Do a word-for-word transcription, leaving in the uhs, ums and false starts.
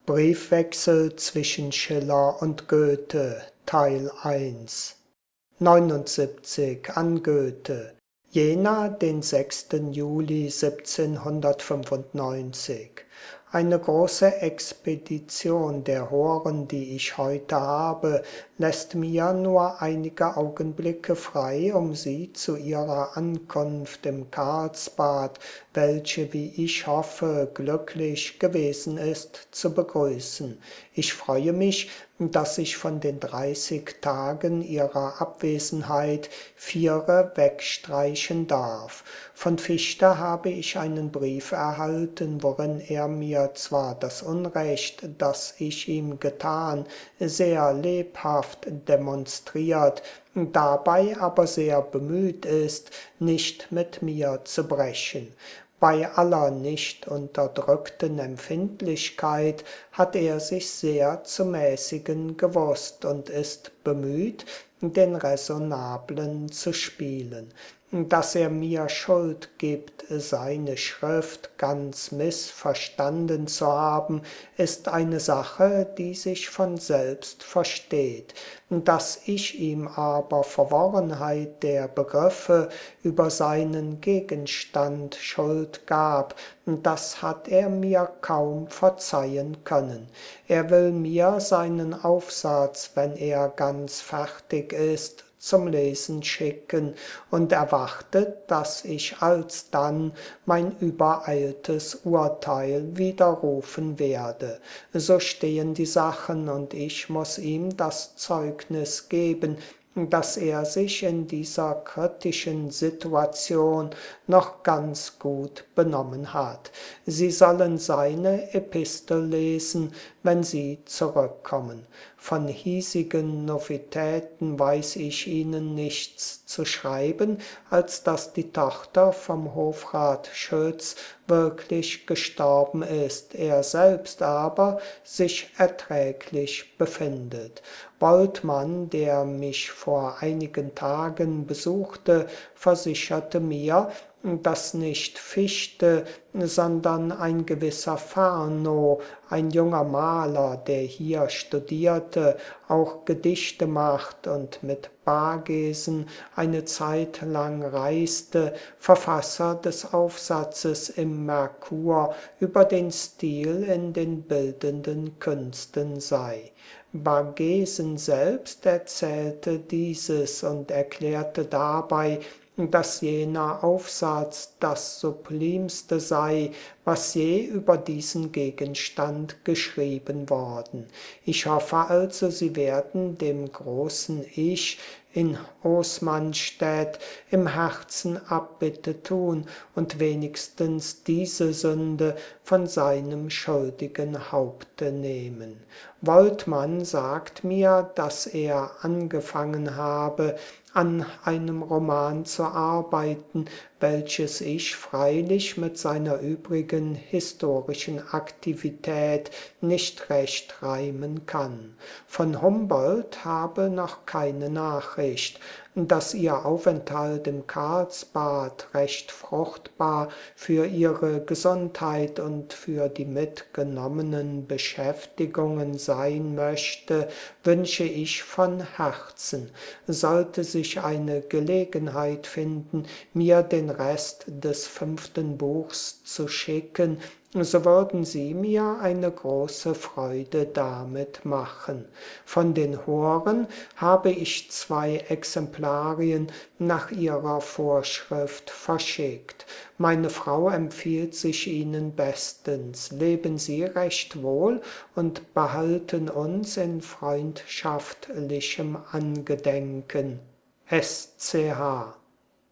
Briefwechsel zwischen Schiller und Goethe, Teil eins. neunundsiebzig an Goethe, Jena, den sechsten Juli siebzehnhundertfünfundneunzig. Eine große Expedition der Horen, die ich heute habe, lässt mir nur einige Augenblicke frei, um sie zu ihrer Ankunft im Karlsbad, welche, wie ich hoffe, glücklich gewesen ist, zu begrüßen. Ich freue mich, dass ich von den dreißig Tagen ihrer Abwesenheit viere wegstreichen darf. Von Fichte habe ich einen Brief erhalten, worin er mir zwar das Unrecht, das ich ihm getan, sehr lebhaft demonstriert, dabei aber sehr bemüht ist, nicht mit mir zu brechen. Bei aller nicht unterdrückten Empfindlichkeit hat er sich sehr zu mäßigen gewusst und ist bemüht, den Räsonablen zu spielen. Dass er mir Schuld gibt, seine Schrift ganz missverstanden zu haben, ist eine Sache, die sich von selbst versteht. Dass ich ihm aber Verworrenheit der Begriffe über seinen Gegenstand Schuld gab, das hat er mir kaum verzeihen können. Er will mir seinen Aufsatz, wenn er ganz fertig ist, zum Lesen schicken und erwartet, dass ich alsdann mein übereiltes Urteil widerrufen werde. So stehen die Sachen, und ich muß ihm das Zeugnis geben, dass er sich in dieser kritischen Situation noch ganz gut benommen hat. Sie sollen seine Epistel lesen, wenn sie zurückkommen. Von hiesigen Novitäten weiß ich Ihnen nichts zu schreiben, als dass die Tochter vom Hofrat Schütz wirklich gestorben ist, er selbst aber sich erträglich befindet. Boltmann, der mich vor einigen Tagen besuchte, versicherte mir, dass nicht Fichte, sondern ein gewisser Fernow, ein junger Maler, der hier studierte, auch Gedichte macht und mit Bargesen eine Zeit lang reiste, Verfasser des Aufsatzes im Merkur über den Stil in den bildenden Künsten sei. Bargesen selbst erzählte dieses und erklärte dabei, dass jener Aufsatz das Sublimste sei, was je über diesen Gegenstand geschrieben worden. Ich hoffe also, Sie werden dem großen Ich in Osmanstedt im Herzen Abbitte tun und wenigstens diese Sünde von seinem schuldigen Haupte nehmen. Woltmann sagt mir, dass er angefangen habe, an einem Roman zu arbeiten, welches ich freilich mit seiner übrigen historischen Aktivität nicht recht reimen kann. Von Humboldt habe noch keine Nachricht. Dass ihr Aufenthalt im Karlsbad recht fruchtbar für ihre Gesundheit und für die mitgenommenen Beschäftigungen sein möchte, wünsche ich von Herzen. Sollte sich eine Gelegenheit finden, mir den Rest des fünften Buchs zu schicken, so würden Sie mir eine große Freude damit machen. Von den Horen habe ich zwei Exemplarien nach ihrer Vorschrift verschickt. Meine Frau empfiehlt sich Ihnen bestens. Leben Sie recht wohl und behalten uns in freundschaftlichem Angedenken. S C H